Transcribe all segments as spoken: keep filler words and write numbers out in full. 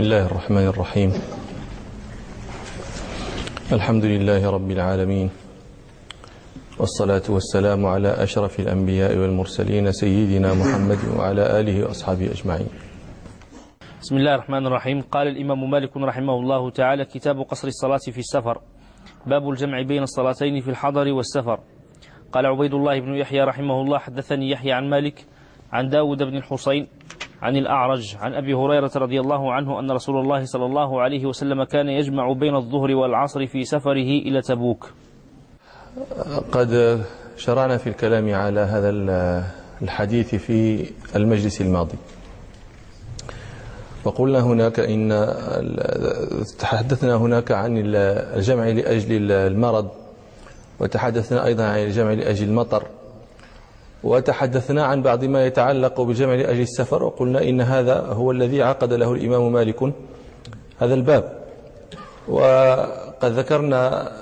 بسم الله الرحمن الرحيم. الحمد لله رب العالمين، والصلاة والسلام على أشرف الأنبياء والمرسلين سيدنا محمد وعلى آله وأصحابه أجمعين. بسم الله الرحمن الرحيم. قال الإمام مالك رحمه الله تعالى: كتاب قصر الصلاة في السفر، باب الجمع بين الصلاتين في الحضر والسفر. قال عبيد الله بن يحيى رحمه الله: حدثني يحيى عن مالك عن داود بن الحصين عن الأعرج عن أبي هريرة رضي الله عنه أن رسول الله صلى الله عليه وسلم كان يجمع بين الظهر والعصر في سفره إلى تبوك. قد شرعنا في الكلام على هذا الحديث في المجلس الماضي، وقلنا هناك إن تحدثنا هناك عن الجمع لأجل المرض، وتحدثنا أيضا عن الجمع لأجل المطر، وتحدثنا عن بعض ما يتعلق بالجمع لأجل السفر، وقلنا إن هذا هو الذي عقد له الإمام مالك هذا الباب. وقد ذكرنا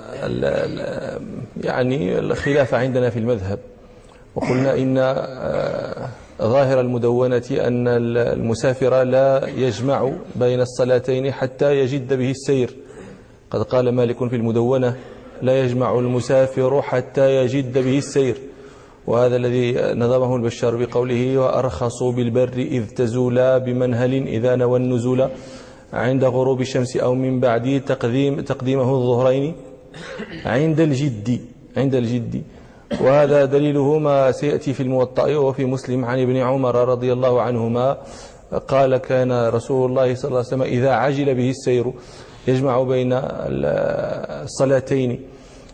يعني الخلاف عندنا في المذهب، وقلنا إن ظاهر المدونة أن المسافر لا يجمع بين الصلاتين حتى يجد به السير. قد قال مالك في المدونة: لا يجمع المسافر حتى يجد به السير. وهذا الذي نظمه البشار بقوله: وأرخصوا بالبر إذ تزولا بمنهل إذا نوى النزول عند غروب الشمس أو من بعد تقديم تقديمه الظهرين عند الجد عند الجد وهذا دليله ما سيأتي في الموطأ وفي مسلم عن ابن عمر رضي الله عنهما قال: كان رسول الله صلى الله عليه وسلم إذا عجل به السير يجمع بين الصلاتين.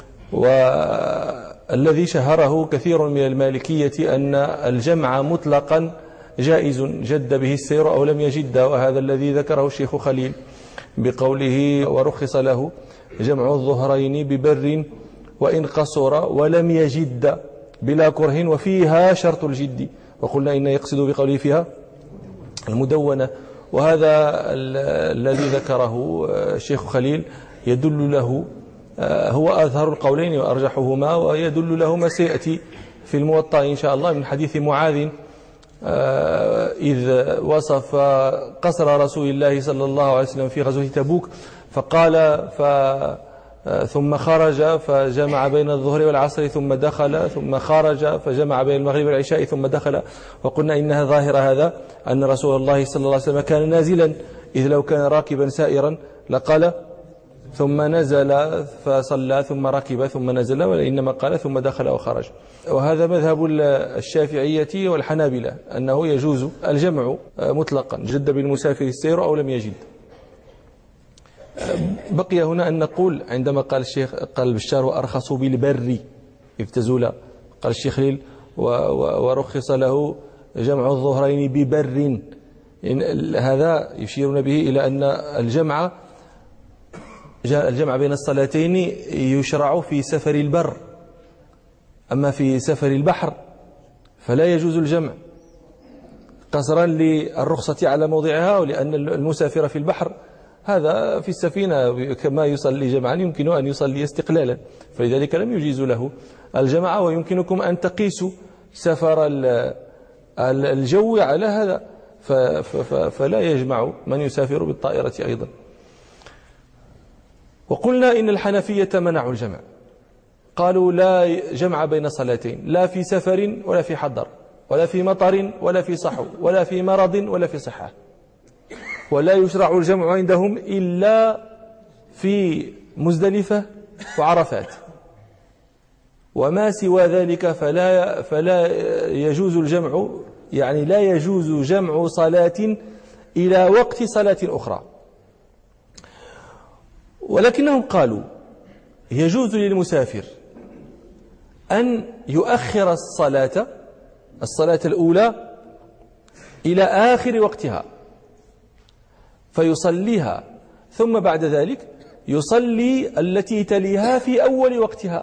والذي شهره كثير من المالكية أن الجمع مطلقا جائز، جد به السير أو لم يجد، وهذا الذي ذكره الشيخ خليل بقوله: ورخص له جمع الظهرين ببر وإن قصر ولم يجد بلا كره وفيها شرط الجد. وقلنا إن يقصد بقوله فيها المدونة، وهذا الذي ذكره الشيخ خليل يدل له هو أظهر القولين وأرجحهما، ويدل له ما سيأتي في الموطأ إن شاء الله من حديث معاذ إذ وصف قصر رسول الله صلى الله عليه وسلم في غزوة تبوك، فقال ف ثم خرج فجمع بين الظهر والعصر ثم دخل، ثم خرج فجمع بين المغرب والعشاء ثم دخل. وقلنا إنها ظاهر هذا أن رسول الله صلى الله عليه وسلم كان نازلا، إذ لو كان راكبا سائرا لقال ثم نزل فصلى ثم ركب ثم نزل، وإنما قال ثم دخل وخرج. وهذا مذهب الشافعية والحنابلة أنه يجوز الجمع مطلقا، جد بالمسافر السير أو لم يجد. بقي هنا أن نقول عندما قال الشيخ قال البشار: وأرخصوا بالبر إذ تزولا، قال الشيخ خليل: ورخص له جمع الظهرين ببر. هذا يشيرون به إلى أن الجمع الجمع بين الصلاتين يشرع في سفر البر، أما في سفر البحر فلا يجوز الجمع، قصرا للرخصة على موضعها، ولأن المسافر في البحر هذا في السفينة كما يصلي جمعا يمكن أن يصلي استقلالا، فلذلك لم يجيز له الجماعة. ويمكنكم أن تقيسوا سفر الجو على هذا، فلا يجمع من يسافر بالطائرة أيضا. وقلنا إن الحنفية منعوا الجمع، قالوا لا جمع بين صلاتين، لا في سفر ولا في حضر ولا في مطر ولا في صحو ولا في مرض ولا في صحة، ولا يشرع الجمع عندهم إلا في مزدلفة وعرفات، وما سوى ذلك فلا فلا يجوز الجمع، يعني لا يجوز جمع صلاة إلى وقت صلاة أخرى. ولكنهم قالوا يجوز للمسافر أن يؤخر الصلاة الصلاة الأولى إلى آخر وقتها فيصليها، ثم بعد ذلك يصلي التي تليها في أول وقتها.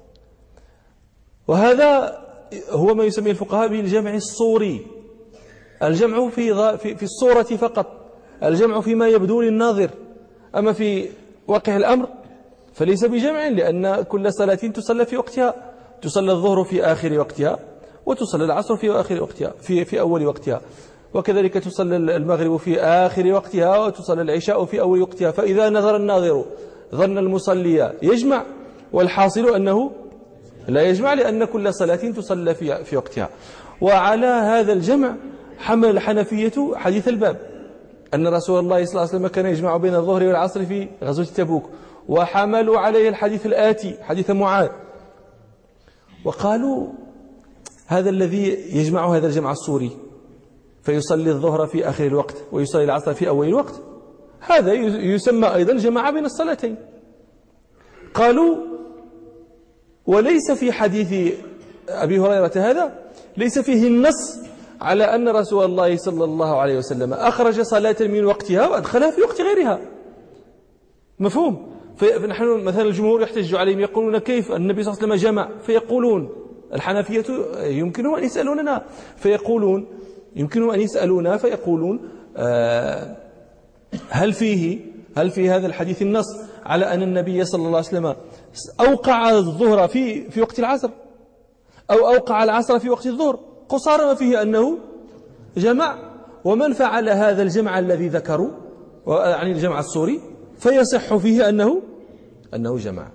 وهذا هو ما يسميه الفقهاء بالجمع الصوري، الجمع في في الصورة فقط، الجمع فيما يبدو للناظر، أما في واقع الأمر فليس بجمع، لأن كل صلاة تصلى في وقتها، تصلى الظهر في آخر وقتها وتصلى العصر في آخر وقتها في في أول وقتها. وكذلك تصلى المغرب في آخر وقتها وتصلى العشاء في أول وقتها. فإذا نظر الناظر ظن المصلي يجمع، والحاصل أنه لا يجمع، لأن كل صلاة تصلى في في وقتها. وعلى هذا الجمع حمل الحنفية حديث الباب، أن رسول الله صلى الله عليه وسلم كان يجمع بين الظهر والعصر في غزوة تبوك، وحملوا عليه الحديث الآتي حديث معاذ، وقالوا هذا الذي يجمع هذا الجمع الصوري فيصلي الظهر في آخر الوقت ويصلي العصر في أول الوقت، هذا يسمى أيضا جمع بين الصلاتين. قالوا وليس في حديث أبي هريرة هذا ليس فيه النص على أن رسول الله صلى الله عليه وسلم أخرج صلاة من وقتها وأدخلها في وقت غيرها. مفهوم؟ فنحن مثلا الجمهور يحتج عليهم يقولون كيف النبي صلى الله عليه وسلم جمع، فيقولون الحنفية يمكنهم أن يسألوننا فيقولون يمكنهم أن يسألونا فيقولون آه هل فيه هل في هذا الحديث النص على أن النبي صلى الله عليه وسلم أوقع الظهر في في وقت العصر أو أوقع العصر في وقت الظهر؟ قصار ما فيه أنه جمع، ومن فعل هذا الجمع الذي ذكروا يعني الجمع الصوري فيصح فيه أنه أنه جمع.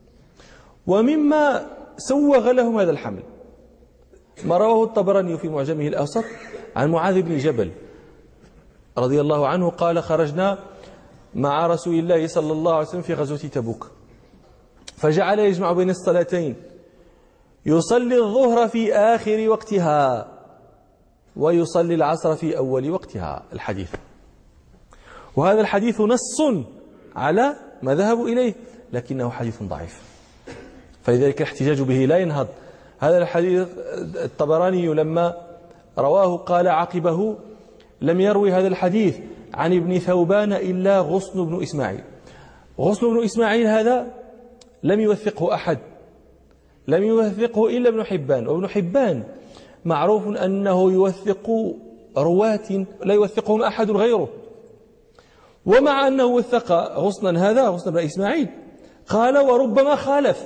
ومما سوغ لهم هذا الحمل ما رواه الطبراني في معجمه الأوسط عن معاذ بن جبل رضي الله عنه قال خرجنا مع رسول الله صلى الله عليه وسلم في غزوة تبوك، فجعل يجمع بين الصلاتين، يصلي الظهر في آخر وقتها ويصلي العصر في أول وقتها. الحديث، وهذا الحديث نص على ما ذهبوا إليه، لكنه حديث ضعيف، فلذلك الاحتجاج به لا ينهض. هذا الحديث الطبراني لما رواه قال عقبه لم يروي هذا الحديث عن ابن ثوبان إلا غصن بن إسماعيل. غصن بن إسماعيل هذا لم يوثقه أحد، لم يوثقه إلا ابن حبان، وابن حبان معروف أنه يوثق رواة لا يوثقهم أحد غيره. ومع أنه وثق غصنا هذا غصن بن إسماعيل قال وربما خالف،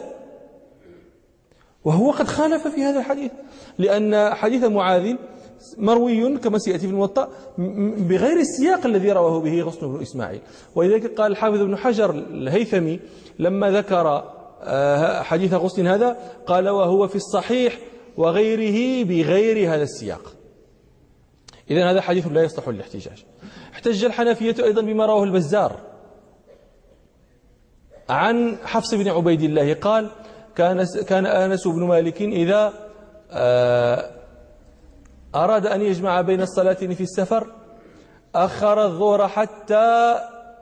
وهو قد خالف في هذا الحديث، لأن حديث معاذ مروي كما سيأتي في الموطأ بغير السياق الذي رواه به غصن بن إسماعيل. ولذلك قال الحافظ ابن حجر الهيثمي لما ذكر حديث غصن هذا قال وهو في الصحيح وغيره بغير هذا السياق. إذن هذا حديث لا يصلح للاحتجاج. احتج الحنفية أيضا بما رواه البزار عن حفص بن عبيد الله قال كان كان أنس بن مالك إذا أراد أن يجمع بين الصلاتين في السفر أخر الظهر حتى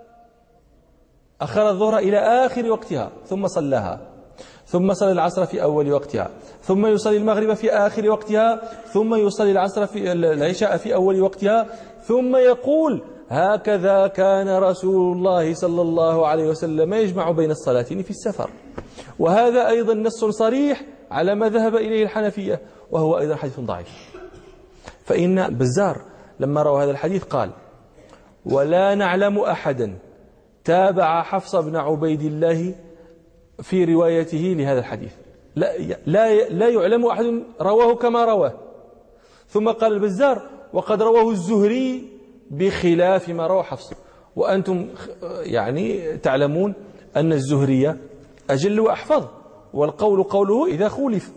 أخر الظهر إلى آخر وقتها ثم صلاها، ثم صلى العصر في أول وقتها، ثم يصلي المغرب في آخر وقتها، ثم يصلي العصر في العشاء في أول وقتها، ثم يقول هكذا كان رسول الله صلى الله عليه وسلم يجمع بين الصلاتين في السفر. وهذا أيضا نص صريح على ما ذهب إليه الحنفية، وهو أيضا حديث ضعيف. فإن البزار لما روى هذا الحديث قال ولا نعلم أحدا تابع حفص بن عبيد الله في روايته لهذا الحديث، لا, لا, لا يعلم أحد رواه كما رواه. ثم قال البزار وقد رواه الزهري بخلاف ما رواه حفص، وأنتم يعني تعلمون أن الزهري أجل وأحفظ، والقول قوله إذا خولف.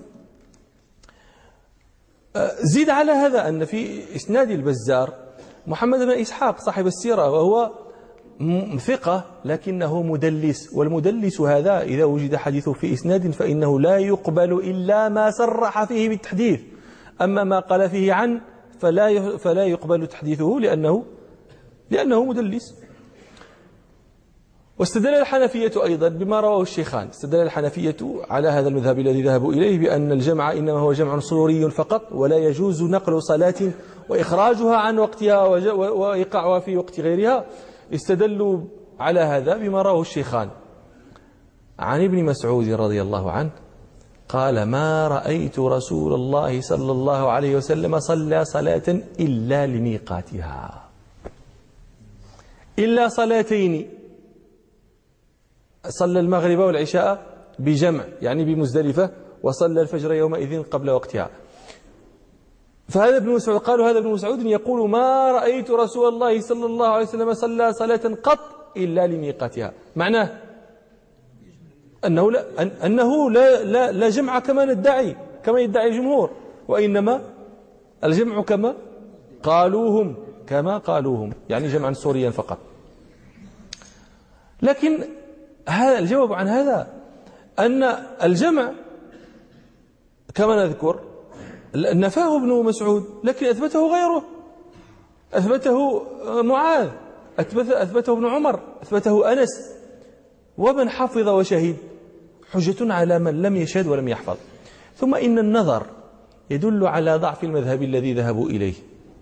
زيد على هذا أن في إسناد البزار محمد بن إسحاق صاحب السيرة، وهو ثقة لكنه مدلس، والمدلس هذا إذا وجد حديثه في إسناد فإنه لا يقبل إلا ما صرح فيه بالتحديث، أما ما قال فيه عن فلا فلا يقبل تحديثه لأنه لأنه مدلس. واستدل الحنفية أيضا بما رواه الشيخان، استدل الحنفية على هذا المذهب الذي ذهبوا إليه بأن الجمع إنما هو جمع صوري فقط، ولا يجوز نقل صلاة وإخراجها عن وقتها وإيقاعها في وقت غيرها. استدلوا على هذا بما رواه الشيخان عن ابن مسعود رضي الله عنه قال ما رأيت رسول الله صلى الله عليه وسلم صلى صلاة إلا لميقاتها، إلا صلاتين، صلى المغرب والعشاء بجمع يعني بمزدلفة، وصلى الفجر يومئذ قبل وقتها. فهذا ابن مسعود، قالوا هذا ابن مسعود يقول ما رأيت رسول الله صلى الله عليه وسلم صلى صلاة قط إلا لميقاتها. معناه أنه لا, أنه لا, لا, لا جمع كما ندعي كما يدعي الجمهور، وإنما الجمع كما قالوهم كما قالوهم يعني جمعا سوريا فقط. لكن هذا الجواب عن هذا أن الجمع كما نذكر نفاه ابن مسعود، لكن أثبته غيره، أثبته معاذ، أثبته ابن عمر، أثبته أنس، ومن حفظ وشهد حجة على من لم يشهد ولم يحفظ. ثم إن النظر يدل على ضعف المذهب الذي ذهبوا إليه.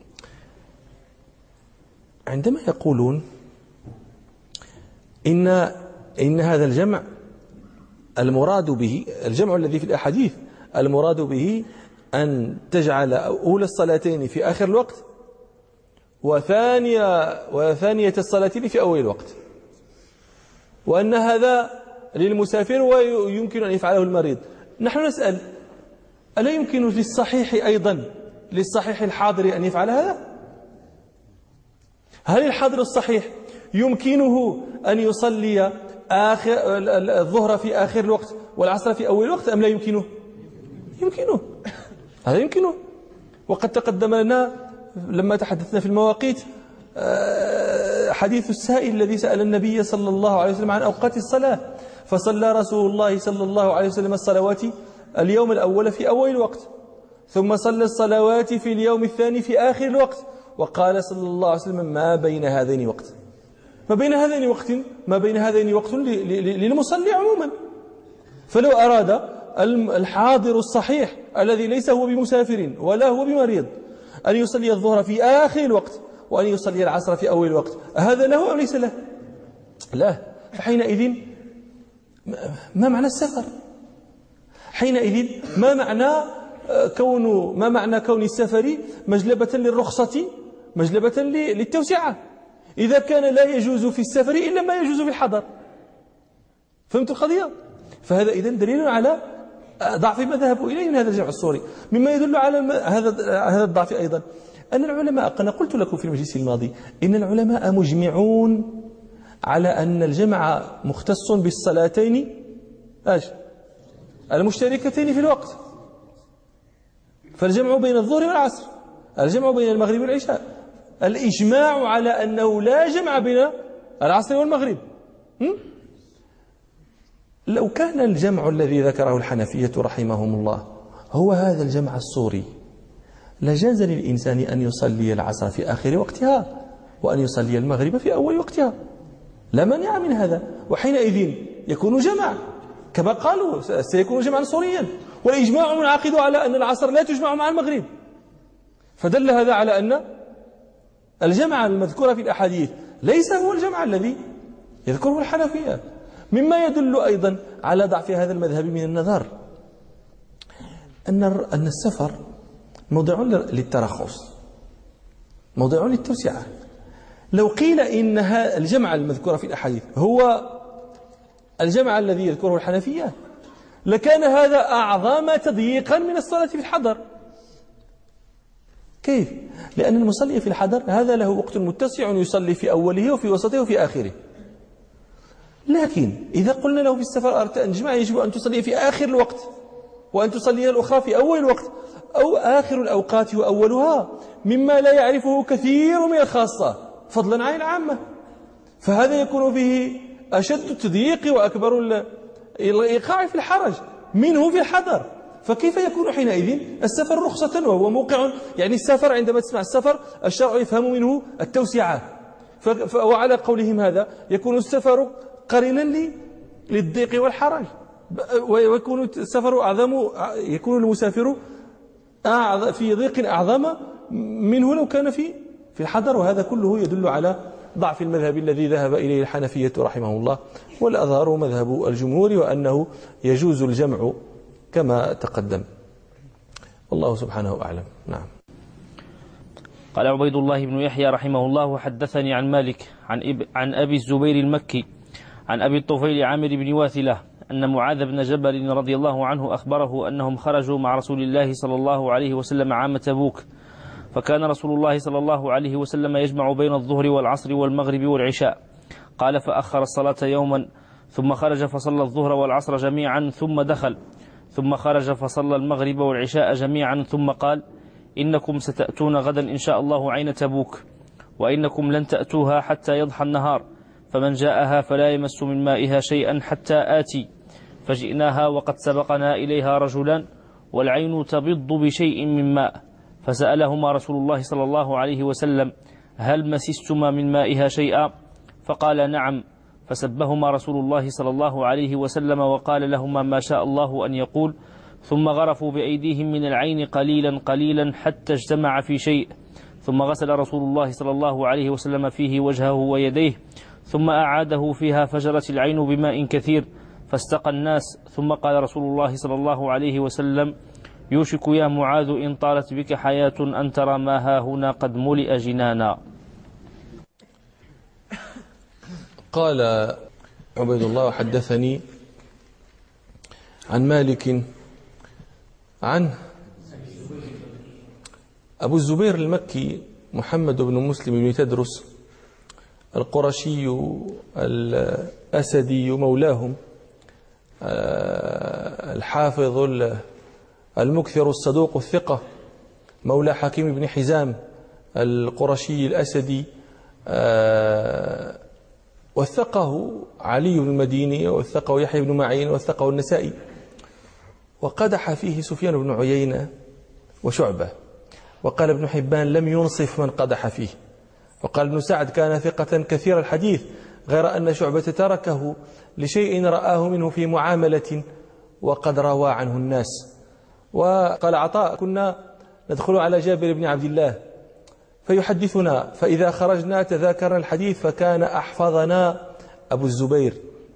عندما يقولون إن إن هذا الجمع المراد به الجمع الذي في الأحاديث المراد به أن تجعل أولى الصلاتين في آخر الوقت وثانية وثانية الصلاتين في أول الوقت، وأن هذا للمسافر ويمكن أن يفعله المريض. نحن نسأل ألا يمكن للصحيح أيضا للصحيح الحاضر أن يفعل هذا؟ هل الحاضر الصحيح يمكنه أن يصلي آخر الظهر في آخر الوقت والعصر في أول الوقت أم لا يمكنه؟ يمكنه، هذا يمكنه. وقد تقدم لنا لما تحدثنا في المواقيت حديث السائل الذي سأل النبي صلى الله عليه وسلم عن أوقات الصلاة، فصلى رسول الله صلى الله عليه وسلم الصلوات اليوم الأول في أول الوقت، ثم صلى الصلوات في اليوم الثاني في آخر الوقت، وقال صلى الله عليه وسلم ما بين هذين وقت ما بين هذين وقت ما بين هذين وقت للمصلي عموما. فلو أراد الحاضر الصحيح الذي ليس هو بمسافر ولا هو بمريض أن يصلي الظهر في آخر الوقت وأن يصلي العصر في أول الوقت، هذا له أو ليس له؟ لا. فحينئذ ما معنى السفر؟ حينئذ ما معنى كون ما معنى كون السفر مجلبة للرخصة مجلبة للتوسعة؟ إذا كان لا يجوز في السفر إلا ما يجوز في الحضر. فهمت القضية؟ فهذا إذن دليل على ضعف ما ذهبوا إليه من هذا الجمع السوري. مما يدل على هذا هذا الضعف أيضا أن العلماء، أنا قلت لكم في المجلس الماضي إن العلماء مجمعون على أن الجمع مختص بالصلاتين ايش المشتركتين في الوقت. فالجمع بين الظهر والعصر، الجمع بين المغرب والعشاء، الإجماع على أنه لا جمع بين العصر والمغرب. لو كان الجمع الذي ذكره الحنفية رحمهم الله هو هذا الجمع السوري لجاز للإنسان أن يصلي العصر في آخر وقتها وأن يصلي المغرب في أول وقتها، لا مانع من هذا، وحينئذ يكون جمع كما قالوا سيكون جمعا سوريا، والإجماع منعقد على أن العصر لا تجمع مع المغرب. فدل هذا على أن الجمع المذكور في الأحاديث ليس هو الجمع الذي يذكره الحنفية. مما يدل أيضا على ضعف هذا المذهب من النظر أن أن السفر موضع للترخص، موضع للتوسعة. لو قيل إن الجمع المذكور في الأحاديث هو الجمع الذي يذكره الحنفية لكان هذا أعظم تضييقا من الصلاة في الحضر. كيف؟ لأن المصلي في الحضر هذا له وقت متسع يصلي في أوله وفي وسطه وفي آخره. لكن إذا قلنا له في السفر أردت أن تجمع يجب أن تصلي في آخر الوقت وأن تصلي الأخرى في أول الوقت، أو آخر الأوقات وأولها، مما لا يعرفه كثير من الخاصة فضلا عن العامة. فهذا يكون فيه أشد التضييق وأكبر الإيقاع في الحرج منه في الحضر. فكيف يكون حينئذ السفر رخصة وهو موقع؟ يعني السفر عندما تسمع السفر الشرع يفهم منه التوسعة، وعلى قولهم هذا يكون السفر قرينا للضيق والحرج، ويكون السفر أعظم، يكون المسافر في ضيق أعظم منه لو كان في في الحضر. وهذا كله يدل على ضعف المذهب الذي ذهب إليه الحنفية رحمه الله، والأظهر مذهب الجمهور وأنه يجوز الجمع كما تقدم، والله سبحانه أعلم. نعم. قال عبيد الله بن يحيى رحمه الله حدثني عن مالك عن, إب عن أبي الزبير المكي عن أبي الطفيل عامر بن واثلة أن معاذ بن جبل رضي الله عنه أخبره أنهم خرجوا مع رسول الله صلى الله عليه وسلم عام تبوك، فكان رسول الله صلى الله عليه وسلم يجمع بين الظهر والعصر والمغرب والعشاء. قال فأخر الصلاة يوما ثم خرج فصلى الظهر والعصر جميعا ثم دخل، ثم خرج فصلى المغرب والعشاء جميعا ثم قال إنكم ستأتون غدا إن شاء الله عين تبوك، وإنكم لن تأتوها حتى يضحى النهار، فمن جاءها فلا يمس من مائها شيئا حتى آتي. فجئناها وقد سبقنا إليها رجلان والعين تبض بشيء من ماء، فسألهما رسول الله صلى الله عليه وسلم هل مسستما من مائها شيئا؟ فقال نعم، فسبهما رسول الله صلى الله عليه وسلم وقال لهما ما شاء الله أن يقول، ثم غرفوا بأيديهم من العين قليلا قليلا حتى اجتمع في شيء، ثم غسل رسول الله صلى الله عليه وسلم فيه وجهه ويديه، ثم أعاده فيها فجرت العين بماء كثير فاستقى الناس، ثم قال رسول الله صلى الله عليه وسلم يوشك يا معاذ إن طالت بك حياة أن ترى ما ها هنا قد ملئ جنانا. قال عبيد الله حدثني عن مالك عن أبو الزبير المكي محمد بن مسلم بن تدرس القرشي الأسدي مولاهم الحافظ المكثر الصدوق الثقة مولى حكيم بن حزام القرشي الأسدي، وثقه علي بن المديني وثقه يحيى بن معين وثقه النسائي، وقدح فيه سفيان بن عيينة وشعبة، وقال ابن حبان لم ينصف من قدح فيه، وقال ابن سعد كان ثقة كثير الحديث غير أن شعبة تركه لشيء رآه منه في معاملة وقد روى عنه الناس. وقال عطاء كنا ندخل على جابر بن عبد الله فيحدثنا، فإذا خرجنا تذاكرنا الحديث فكان أحفظنا أبو الزبير.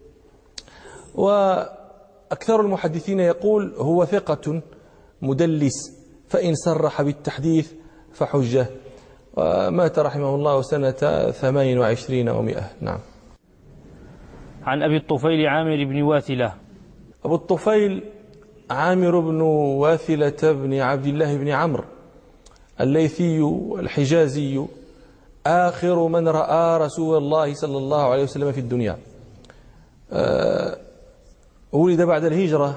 وأكثر المحدثين يقول هو ثقة مدلس، فإن صرح بالتحديث فحجة. ومات رحمه الله سنة ثمان وعشرين ومئة. نعم. عن أبي الطفيل عامر بن واثلة. أبو الطفيل عامر بن واثلة بن عبد الله بن عمرو الليثي الحجازي، آخر من رأى رسول الله صلى الله عليه وسلم في الدنيا. ولد بعد الهجرة،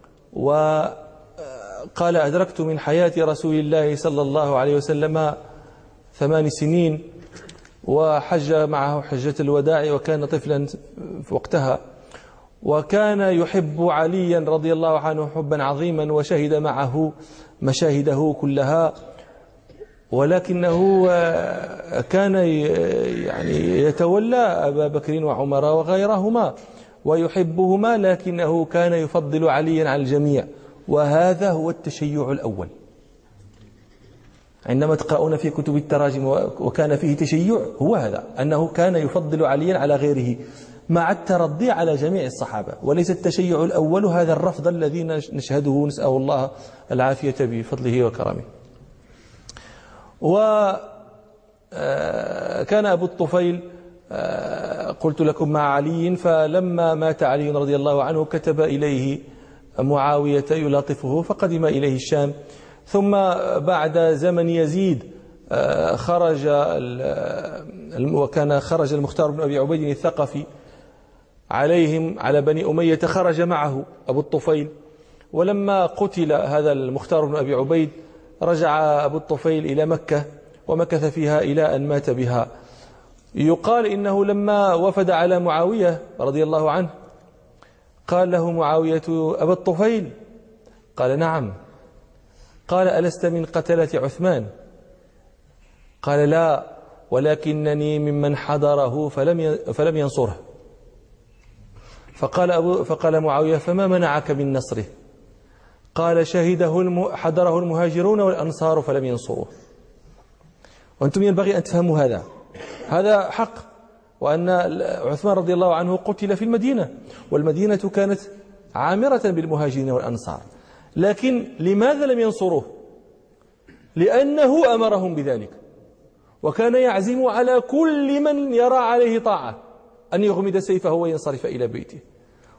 وقال أدركت من حياة رسول الله صلى الله عليه وسلم ثمان سنين، وحج معه حجة الوداع وكان طفلا في وقتها، وكان يحب عليا رضي الله عنه حبا عظيما، وشهد معه مشاهده كلها، ولكنه كان يعني يتولى أبا بكر وعمر وغيرهما ويحبهما، لكنه كان يفضل عليا على الجميع. وهذا هو التشيع الأول. عندما تقرؤون في كتب التراجم وكان فيه تشيع هو هذا، أنه كان يفضل عليا على غيره مع الترضي على جميع الصحابة، وليس التشيع الأول هذا الرفض الذي نشهده نسأل الله العافية بفضله وكرمه. وكان أبو الطفيل قلت لكم مع علي، فلما مات علي رضي الله عنه كتب إليه معاوية يلاطفه فقدم إليه الشام. ثم بعد زمن يزيد خرج وكان خرج المختار بن أبي عبيد الثقفي عليهم على بني أمية، خرج معه أبو الطفيل. ولما قتل هذا المختار بن أبي عبيد رجع أبو الطفيل إلى مكة ومكث فيها إلى أن مات بها. يقال إنه لما وفد على معاوية رضي الله عنه قال له معاوية أبا الطفيل؟ قال نعم. قال ألست من قتلة عثمان؟ قال لا، ولكنني ممن حضره فلم فلم ينصره. فقال أبو فقال معاوية فما منعك من نصره؟ قال شهده الم... حضره المهاجرون والأنصار فلم ينصروه. وأنتم ينبغي أن تفهموا هذا هذا حق، وأن عثمان رضي الله عنه قتل في المدينة، والمدينة كانت عامرة بالمهاجرين والأنصار، لكن لماذا لم ينصروه؟ لأنه أمرهم بذلك، وكان يعزم على كل من يرى عليه طاعة أن يغمد سيفه وينصرف إلى بيته.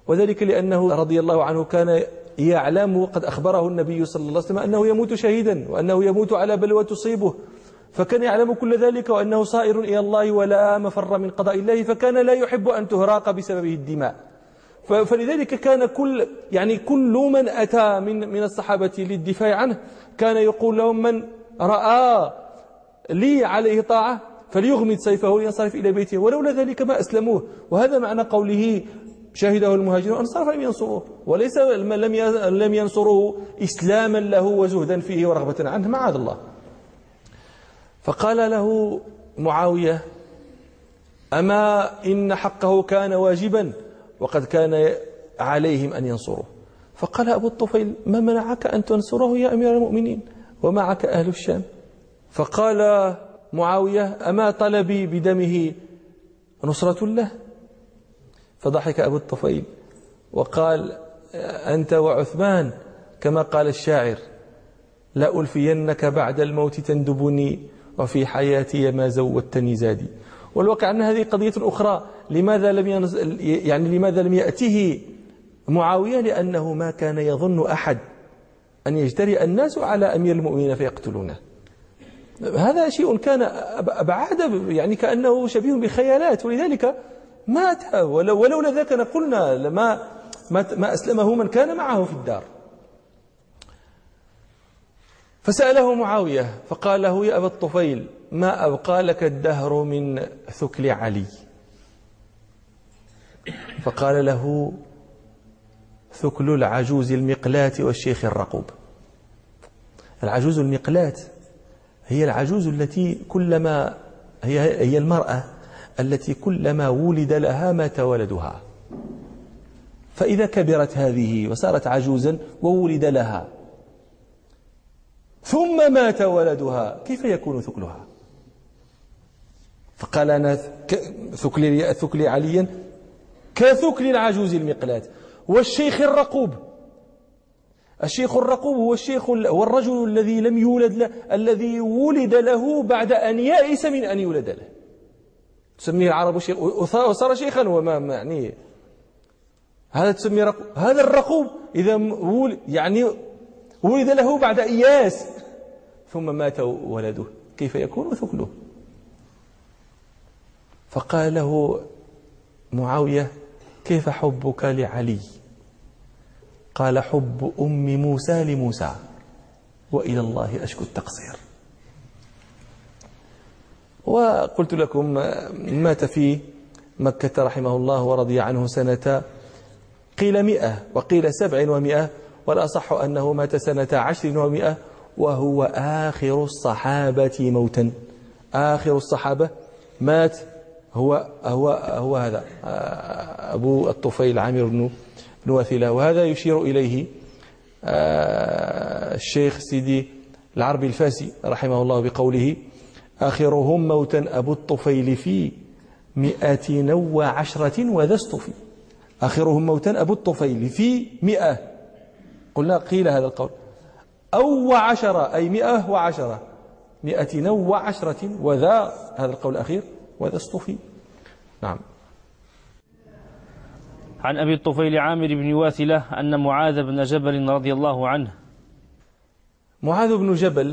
وذلك لأنه رضي الله عنه كان يعلم وقد أخبره النبي صلى الله عليه وسلم أنه يموت شهيدا وأنه يموت على بلوى تصيبه، فكان يعلم كل ذلك وأنه صائر إلى الله ولا مفر من قضاء الله، فكان لا يحب أن تهراق بسببه الدماء. فلذلك كان كل يعني كل من أتى من من الصحابة للدفاع عنه كان يقول لهم: من رأى لي عليه طاعة فليغمد سيفه لينصرف إلى بيته، ولولا ذلك ما أسلموه. وهذا معنى قوله شهده المهاجرون والأنصار فلم ينصروه، وليس لم ينصروه إسلاما له وزهدا فيه ورغبة عنه، معاذ الله. فقال له معاوية: أما إن حقه كان واجبا وقد كان عليهم أن ينصروه. فقال أبو الطفيل: ما منعك أن تنصره يا أمير المؤمنين ومعك أهل الشام؟ فقال معاوية: أما طلبي بدمه نصرة له؟ فضحك أبو الطفيل وقال: أنت وعثمان كما قال الشاعر: لا ألفينك بعد الموت تندبني وفي حياتي ما زودتني زادي. والواقع أن هذه قضية أخرى. لماذا لم ينزل يعني لماذا لم يأته معاوية؟ لأنه ما كان يظن أحد أن يجترئ الناس على أمير المؤمنين فيقتلونه. هذا شيء كان أبعاد، يعني كأنه شبيه بخيالات، ولذلك مات. ولولا ذاك قلنا لما ما أسلمه من كان معه في الدار. فسأله معاوية فقال له: يا أبا الطفيل، ما أبقى لك الدهر من ثكل علي؟ فقال له: ثكل العجوز المقلاة والشيخ الرقوب. العجوز المقلاة هي العجوز التي كلما هي, هي المرأة التي كلما ولد لها مات ولدها، فإذا كبرت هذه وصارت عجوزا وولد لها ثم مات ولدها كيف يكون ثكلها؟ فقال: أنا ثكلي ثكلي عليا كثكل العجوز المقلاة والشيخ الرقوب. الشيخ الرقوب هو الشيخ هو الرجل الذي لم يولد له، الذي ولد له بعد أن يأس من أن يولد له. تسميه العرب شيخ وصار شيخا، وما يعني هذا تسميه رقوب. هذا الرقوب إذا ولد يعني ولد له بعد إياس ثم مات ولده كيف يكون ثكله؟ فقال له معاوية: كيف حبك لعلي؟ قال: حب أم موسى لموسى وإلى الله أشكو التقصير. وقلت لكم مات في مكة رحمه الله ورضي عنه سنة قيل مئة وقيل سبع ومئة، والأصح أنه مات سنة عشر ومئة، وهو آخر الصحابة موتا. آخر الصحابة مات هو هو هو هذا أبو الطفيل عامر بن بن وثيلة. وهذا يشير إليه الشيخ سيدي العربي الفاسي رحمه الله بقوله: آخرهم موتا أبو الطفيل في مئة وعشرة وذا اصطفي. آخرهم موتا أبو الطفيل في مئة، قلنا قيل هذا القول، أو عشرة أي مئة وعشرة، مئة وعشرة وذا هذا القول الأخير وذا اصطفي. نعم. عن أبي الطفيل عامر بن واثلة أن معاذ بن جبل رضي الله عنه. معاذ بن جبل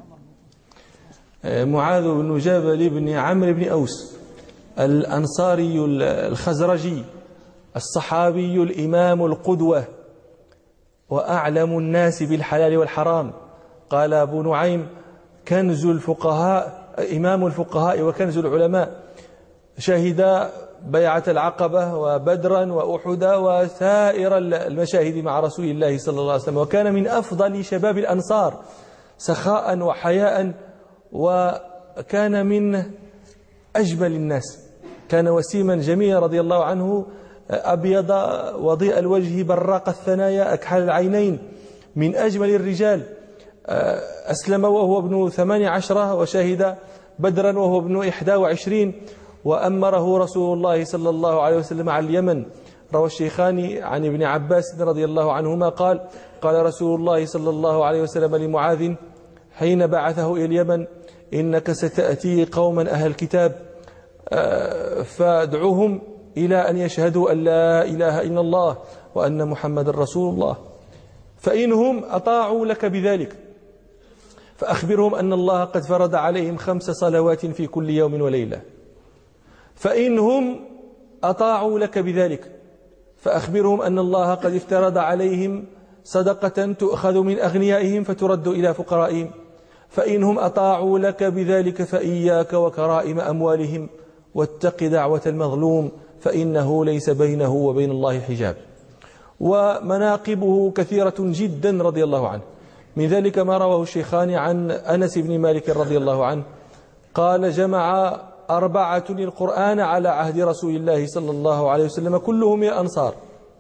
معاذ بن جبل بن عمرو بن أوس الأنصاري الخزرجي الصحابي الإمام القدوة وأعلم الناس بالحلال والحرام. قال أبو نعيم: كنز الفقهاء، إمام الفقهاء وكنز العلماء. شهد بيعة العقبة وبدرا وأحدا وسائر المشاهد مع رسول الله صلى الله عليه وسلم، وكان من أفضل شباب الأنصار سخاء وحياء، وكان من أجمل الناس. كان وسيما جميلا رضي الله عنه، أبيض وضيء الوجه براق الثنايا أكحل العينين، من أجمل الرجال. أسلم وهو ابن ثمان عشرة وشهد بدرا وهو ابن إحدى وعشرين، وأمره رسول الله صلى الله عليه وسلم على اليمن. روى الشيخان عن ابن عباس رضي الله عنهما قال: قال رسول الله صلى الله عليه وسلم لمعاذ حين بعثه إلى اليمن: إنك ستأتي قوما أهل الكتاب فادعوهم إلى أن يشهدوا أن لا إله إلا الله وأن محمد رسول الله. فإنهم أطاعوا لك بذلك فأخبرهم أن الله قد فرض عليهم خمس صلوات في كل يوم وليلة. فإنهم أطاعوا لك بذلك فأخبرهم أن الله قد افترض عليهم صدقة تؤخذ من أغنيائهم فترد إلى فقرائهم. فإنهم أطاعوا لك بذلك فإياك وكرائم أموالهم واتق دعوة المظلوم فإنه ليس بينه وبين الله حجاب. ومناقبه كثيرة جدا رضي الله عنه، من ذلك ما رواه الشيخان عن أنس بن مالك رضي الله عنه قال: جمع أربعة القرآن على عهد رسول الله صلى الله عليه وسلم كلهم من الأنصار: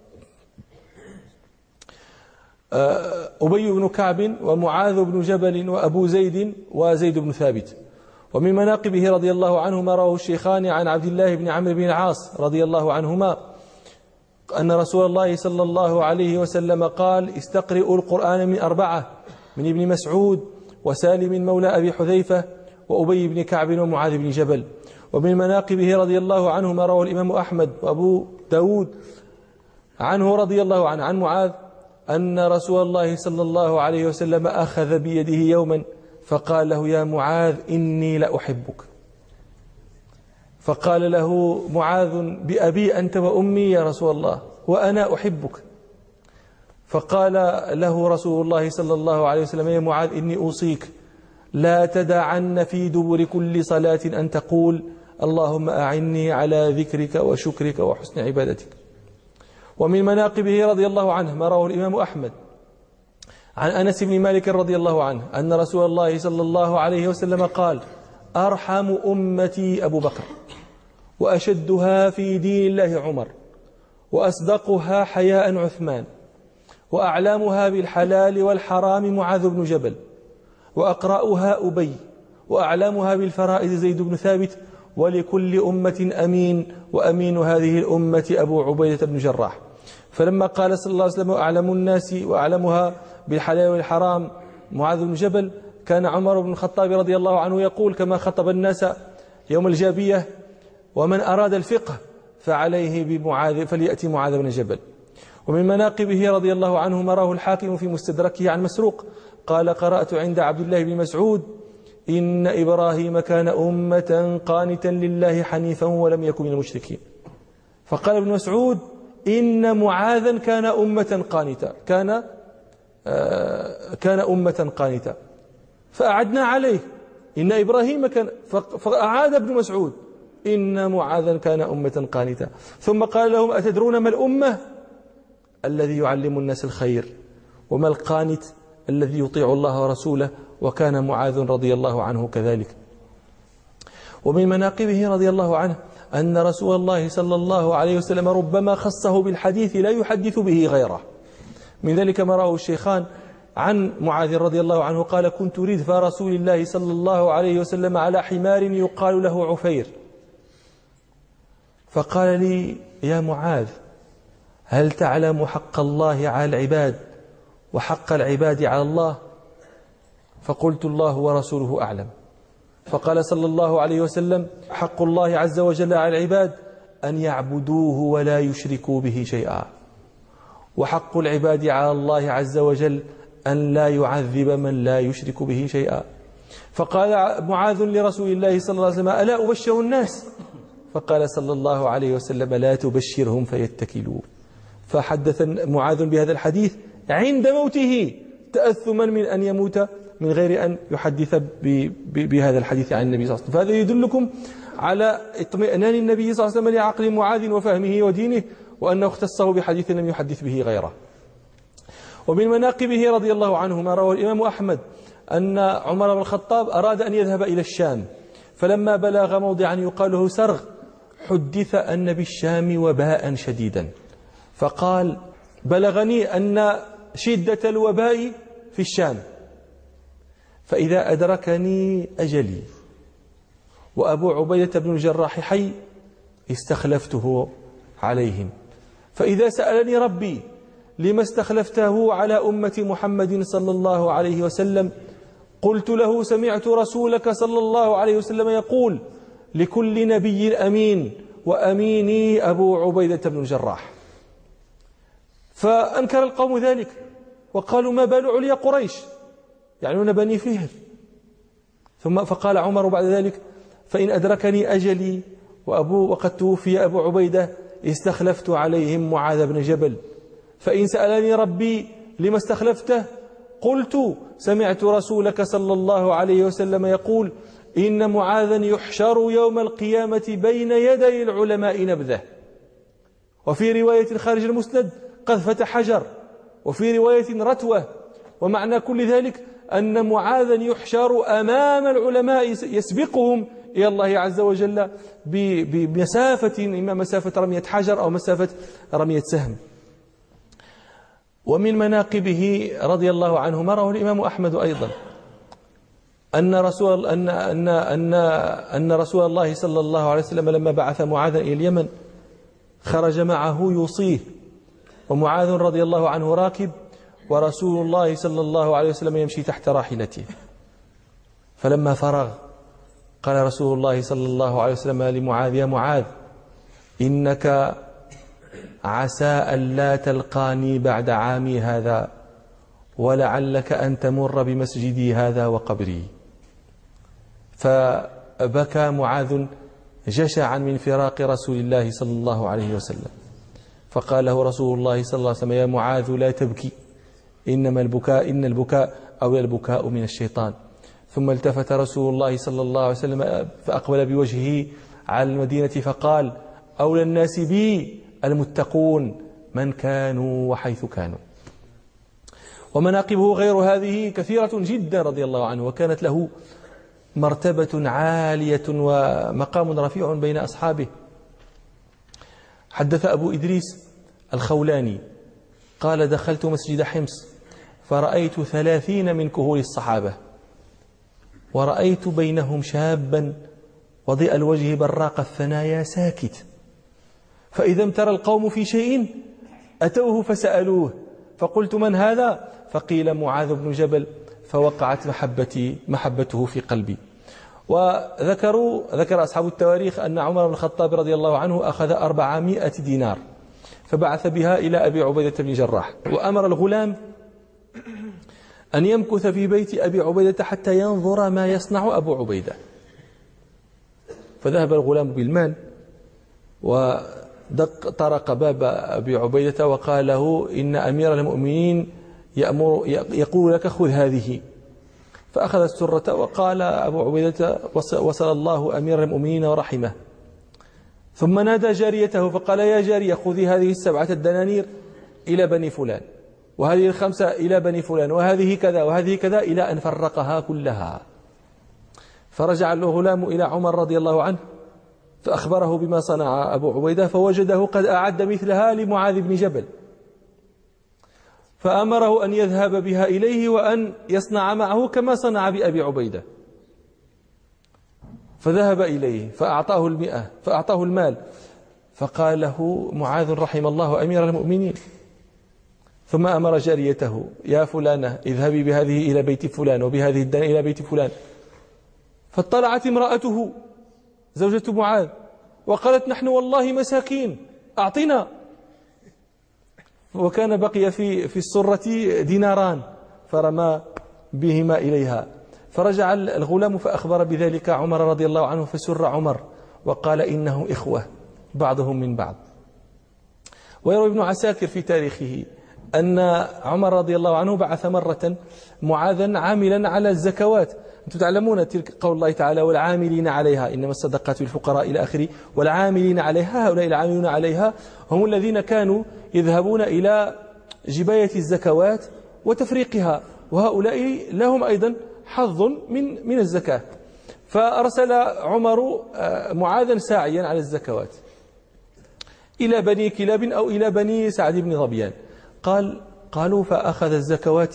أبي بن كعب ومعاذ بن جبل وأبو زيد وزيد بن ثابت. ومن مناقبه رضي الله عنه ما رواه الشيخان عن عبد الله بن عمرو بن العاص رضي الله عنهما أن رسول الله صلى الله عليه وسلم قال: استقرئوا القرآن من أربعة: من ابن مسعود وسالم مولى أبي حذيفة وأبي بن كعب ومعاذ بن جبل. ومن مناقبه رضي الله عنه ما رواه الإمام أحمد وأبو داود عنه رضي الله عنه عن معاذ أن رسول الله صلى الله عليه وسلم أخذ بيده يوما فقال له: يا معاذ إني لأحبك. فقال له معاذ: بأبي أنت وأمي يا رسول الله وأنا أحبك. فقال له رسول الله صلى الله عليه وسلم: يا معاذ إني أوصيك لا تدعن في دبر كل صلاة أن تقول: اللهم أعني على ذكرك وشكرك وحسن عبادتك. ومن مناقبه رضي الله عنه ما رواه الإمام أحمد عن أنس بن مالك رضي الله عنه أن رسول الله صلى الله عليه وسلم قال: أرحم أمتي أبو بكر، وأشدها في دين الله عمر، وأصدقها حياء عثمان، وأعلامها بالحلال والحرام معاذ بن جبل، وأقرأها أبي، وأعلامها بالفرائض زيد بن ثابت، ولكل أمة أمين، وأمين هذه الأمة أبو عبيدة بن جراح. فلما قال صلى الله عليه وسلم: أعلم الناس وأعلمها بالحلال والحرام معاذ بن جبل، كان عمر بن الخطاب رضي الله عنه يقول كما خطب الناس يوم الجابية: ومن أراد الفقه فعليه بمعاذ فليأتي معاذ بن جبل. ومن مناقبه رضي الله عنه ما رواه الحاكم في مستدركه عن مسروق قال: قرأت عند عبد الله بن مسعود: إن إبراهيم كان أمة قانتا لله حنيفا ولم يكن من المشركين. فقال ابن مسعود: إن معاذا كان أمة قانتا، كان آه كان أمة قانتا. فأعدنا عليه: إن إبراهيم كان، فأعاد ابن مسعود: إن معاذا كان أمة قانتا. ثم قال لهم: أتدرون ما الأمة؟ الذي يعلم الناس الخير. وما القانت؟ الذي يطيع الله ورسوله. وكان معاذ رضي الله عنه كذلك. ومن مناقبه رضي الله عنه أن رسول الله صلى الله عليه وسلم ربما خصه بالحديث لا يحدث به غيره. من ذلك ما رواه الشيخان عن معاذ رضي الله عنه قال: كنت ردف رسول الله صلى الله عليه وسلم على حمار يقال له عفير، فقال لي: يا معاذ، هل تعلم حق الله على العباد وحق العباد على الله؟ فقلت: الله ورسوله أعلم. فقال صلى الله عليه وسلم: حق الله عز وجل على العباد أن يعبدوه ولا يشركوا به شيئا، وحق العباد على الله عز وجل أن لا يعذب من لا يشرك به شيئا. فقال معاذ لرسول الله صلى الله عليه وسلم: ألا أبشر الناس؟ فقال صلى الله عليه وسلم: لا تبشرهم فيتكلوا. فحدث معاذ بهذا الحديث عند موته تأثما من أن يموت من غير أن يحدث بهذا الحديث عن النبي صلى الله عليه وسلم. فهذا يدلكم على اطمئنان النبي صلى الله عليه وسلم لعقل معاذ وفهمه ودينه، وأنه اختصه بحديث لم يحدث به غيره. ومن مناقبه رضي الله عنه ما رواه الإمام أحمد أن عمر بن الخطاب أراد أن يذهب إلى الشام، فلما بلغ موضعا يقال له سرغ حدث أن بالشام وباء شديدا، فقال: بلغني أن شدة الوباء في الشام، فإذا أدركني أجلي وأبو عبيدة بن الجراح حي استخلفته عليهم، فإذا سألني ربي لما استخلفته على أمة محمد صلى الله عليه وسلم قلت له: سمعت رسولك صلى الله عليه وسلم يقول: لكل نبي أمين وأميني أبو عبيدة بن الجراح. فأنكر القوم ذلك وقالوا ما بال عليا قريش يعنون بني فهر. ثم فقال عمر بعد ذلك فإن أدركني أجلي وأبو وقد توفي أبو عبيدة استخلفت عليهم معاذ بن جبل، فإن سألني ربي لما استخلفته قلت سمعت رسولك صلى الله عليه وسلم يقول إن معاذا يحشر يوم القيامة بين يدي العلماء نبذه. وفي رواية خارج المسند قذفة حجر، وفي رواية رتوة. ومعنى كل ذلك أن معاذا يحشر أمام العلماء يسبقهم إلى الله عز وجل بمسافة، إما مسافة رمية حجر أو مسافة رمية سهم. ومن مناقبه رضي الله عنه ما رواه الإمام أحمد أيضا أن رسول أن أن أن أن رسول الله صلى الله عليه وسلم لما بعث معاذا إلى اليمن خرج معه يوصيه، ومعاذ رضي الله عنه راكب ورسول الله صلى الله عليه وسلم يمشي تحت راحلته. فلما فرغ قال رسول الله صلى الله عليه وسلم لمعاذ يا معاذ إنك عسى أن لا تلقاني بعد عامي هذا ولعلك أن تمر بمسجدي هذا وقبري. فبكى معاذ جشعا من فراق رسول الله صلى الله عليه وسلم، فقال له رسول الله صلى الله عليه وسلم يا معاذ لا تبكي إنما البكاء إن البكاء أو البكاء من الشيطان. ثم التفت رسول الله صلى الله عليه وسلم فأقبل بوجهه على المدينة فقال أولى الناس بي المتقون من كانوا وحيث كانوا. ومناقبه غير هذه كثيرة جدا رضي الله عنه، وكانت له مرتبة عالية ومقام رفيع بين أصحابه. حدث أبو إدريس الخولاني قال دخلت مسجد حمص فرأيت ثلاثين من كهول الصحابة، ورأيت بينهم شابا وضيء الوجه براق الثنايا ساكت، فإذا امترى القوم في شيء أتوه فسألوه فقلت من هذا؟ فقيل معاذ بن جبل، فوقعت محبتي محبته في قلبي. وذكروا ذكر أصحاب التواريخ أن عمر بن الخطاب رضي الله عنه أخذ أربعمائة دينار فبعث بها إلى أبي عبيدة بن جراح، وأمر الغلام أن يمكث في بيت أبي عبيدة حتى ينظر ما يصنع أبو عبيدة. فذهب الغلام بالمال ودق طرق باب أبي عبيدة وقال له إن أمير المؤمنين يأمر يقول لك خذ هذه. فأخذ السرة وقال أبو عبيدة وصل الله أمير المؤمنين ورحمه. ثم نادى جاريته فقال يا جارية خذي هذه السبعة الدنانير إلى بني فلان، وهذه الخمسة إلى بني فلان، وهذه كذا وهذه كذا، إلى أن فرقها كلها. فرجع الغلام إلى عمر رضي الله عنه فأخبره بما صنع أبو عبيدة، فوجده قد أعد مثلها لمعاذ بن جبل، فأمره أن يذهب بها إليه وأن يصنع معه كما صنع بأبي عبيدة. فذهب إليه فأعطاه المئة فأعطاه المال، فقال له معاذ رحم الله أمير المؤمنين. ثم أمر جاريته يا فلانة اذهبي بهذه إلى بيت فلان وبهذه الدنيا إلى بيت فلان. فاطلعت امرأته زوجة معاذ وقالت نحن والله مساكين أعطنا. وكان بقي في في السرة ديناران فرمى بهما إليها. فرجع الغلام فأخبر بذلك عمر رضي الله عنه، فسر عمر وقال إنه إخوة بعضهم من بعض. ويروي ابن عساكر في تاريخه أن عمر رضي الله عنه بعث مرة معاذا عاملا على الزكوات. أنتم تعلمون تلك قول الله تعالى والعاملين عليها إنما الصدقات للفقراء إلى آخره، والعاملين عليها هؤلاء العاملون عليها هم الذين كانوا يذهبون إلى جباية الزكوات وتفريقها، وهؤلاء لهم أيضا حظ من من الزكاة. فأرسل عمر معاذا ساعيا على الزكوات إلى بني كلاب أو إلى بني سعد بن ظبيان. قال قالوا فأخذ الزكوات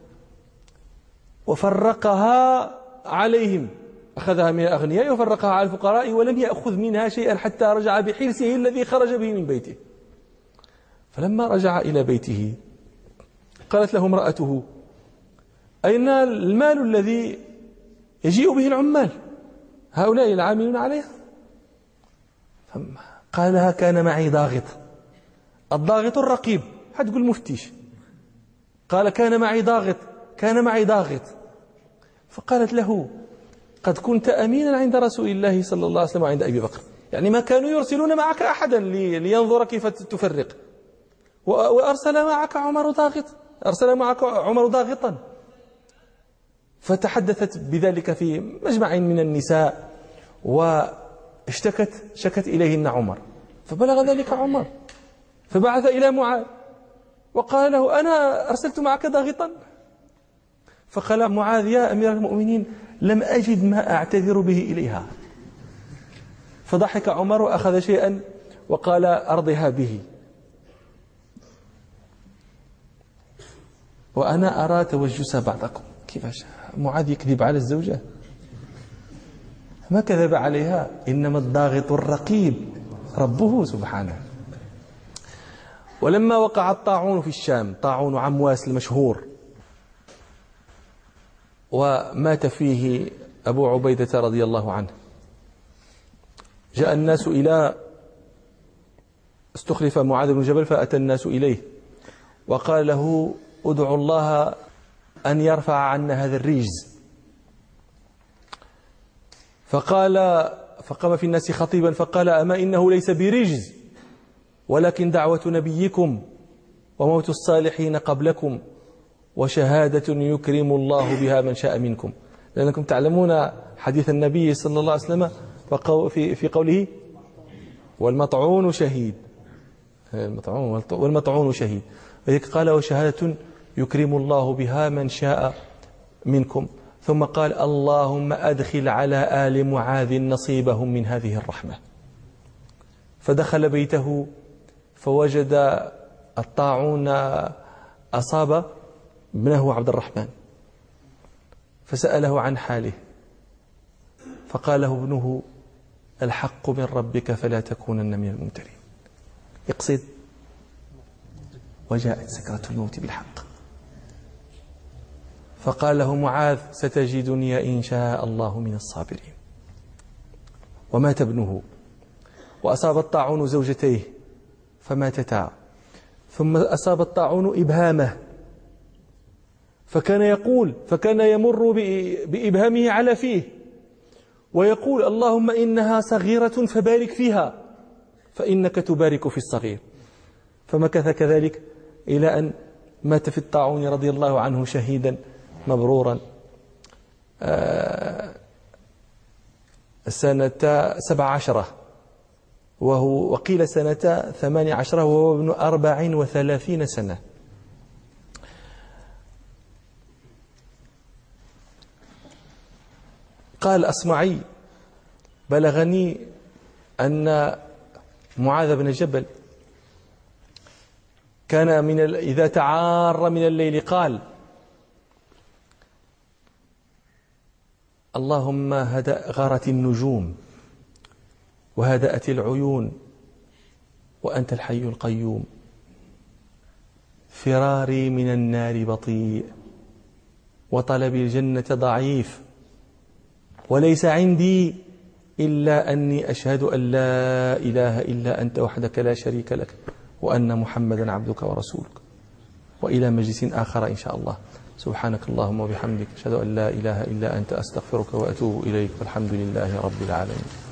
وفرقها عليهم، أخذها من الأغنياء وفرقها على الفقراء ولم يأخذ منها شيئا حتى رجع بحرصه الذي خرج به من بيته. فلما رجع إلى بيته قالت له امرأته أين المال الذي يجيء به العمال هؤلاء العاملون عليها؟ قال لها كان معي ضاغط. الضاغط الرقيب، حتقول مفتيش. قال كان معي ضاغط، كان معي ضاغط. فقالت له قد كنت أمينا عند رسول الله صلى الله عليه وسلم وعند أبي بكر، يعني ما كانوا يرسلون معك أحدا لينظر كيف تفرق، وأرسل معك عمر ضاغط، أرسل معك عمر ضاغطا. فتحدثت بذلك في مجمع من النساء، واشتكت شكت إليهن عمر، فبلغ ذلك عمر، فبعث إلى معاذ وقال له أنا أرسلت معك ضاغطا. فقال معاذ يا أمير المؤمنين لم أجد ما أعتذر به إليها. فضحك عمر وأخذ شيئا وقال أرضها به. وأنا أرى توجس بعضكم. كيفاش معاذ يكذب على الزوجة؟ ما كذب عليها، إنما الضاغط الرقيب ربه سبحانه. ولما وقع الطاعون في الشام، طاعون عمواس المشهور، ومات فيه أبو عبيدة رضي الله عنه، جاء الناس إلى استخلف معاذ بن جبل، فأتى الناس إليه وقال له ادعو الله أن يرفع عنا هذا الرجز. فقال فقام في الناس خطيبا فقال أما إنه ليس برجز، ولكن دعوة نبيكم وموت الصالحين قبلكم وشهادة يكرم الله بها من شاء منكم. لأنكم تعلمون حديث النبي صلى الله عليه وسلم في في قوله والمطعون شهيد، والمطعون شهيد، وذلك قال وشهادة يكرم الله بها من شاء منكم. ثم قال اللهم أدخل على آل معاذ نصيبهم من هذه الرحمة. فدخل بيته فوجد الطاعون أصاب ابنه عبد الرحمن، فسأله عن حاله، فقال له ابنه الحق من ربك فلا تكونن من الممترين. اقصد وجاءت سكرة الموت بالحق. فقال له معاذ ستجدني إن شاء الله من الصابرين. ومات ابنه، وأصاب الطاعون زوجتيه فماتتا، ثم أصاب الطاعون إبهامه، فكان يقول فكان يمر بإبهامه على فيه ويقول اللهم إنها صغيرة فبارك فيها فإنك تبارك في الصغير. فمكث كذلك إلى أن مات في الطاعون رضي الله عنه شهيدا مبرورا سنة سبع عشرة، وهو وقيل سنة ثمان عشرة، وهو ابن أربع وثلاثين سنة. قال أصمعي بلغني أن معاذ بن جبل كان من ال... إذا تعار من الليل قال اللهم هدأ غارت النجوم وهدأت العيون وأنت الحي القيوم، فراري من النار بطيء وطلب الجنة ضعيف، وليس عندي إلا أني أشهد أن لا إله إلا أنت وحدك لا شريك لك وأن محمدا عبدك ورسولك. وإلى مجلس آخر إن شاء الله. سبحانك اللهم وبحمدك أشهد أن لا إله إلا أنت أستغفرك وأتوب إليك، والحمد لله رب العالمين.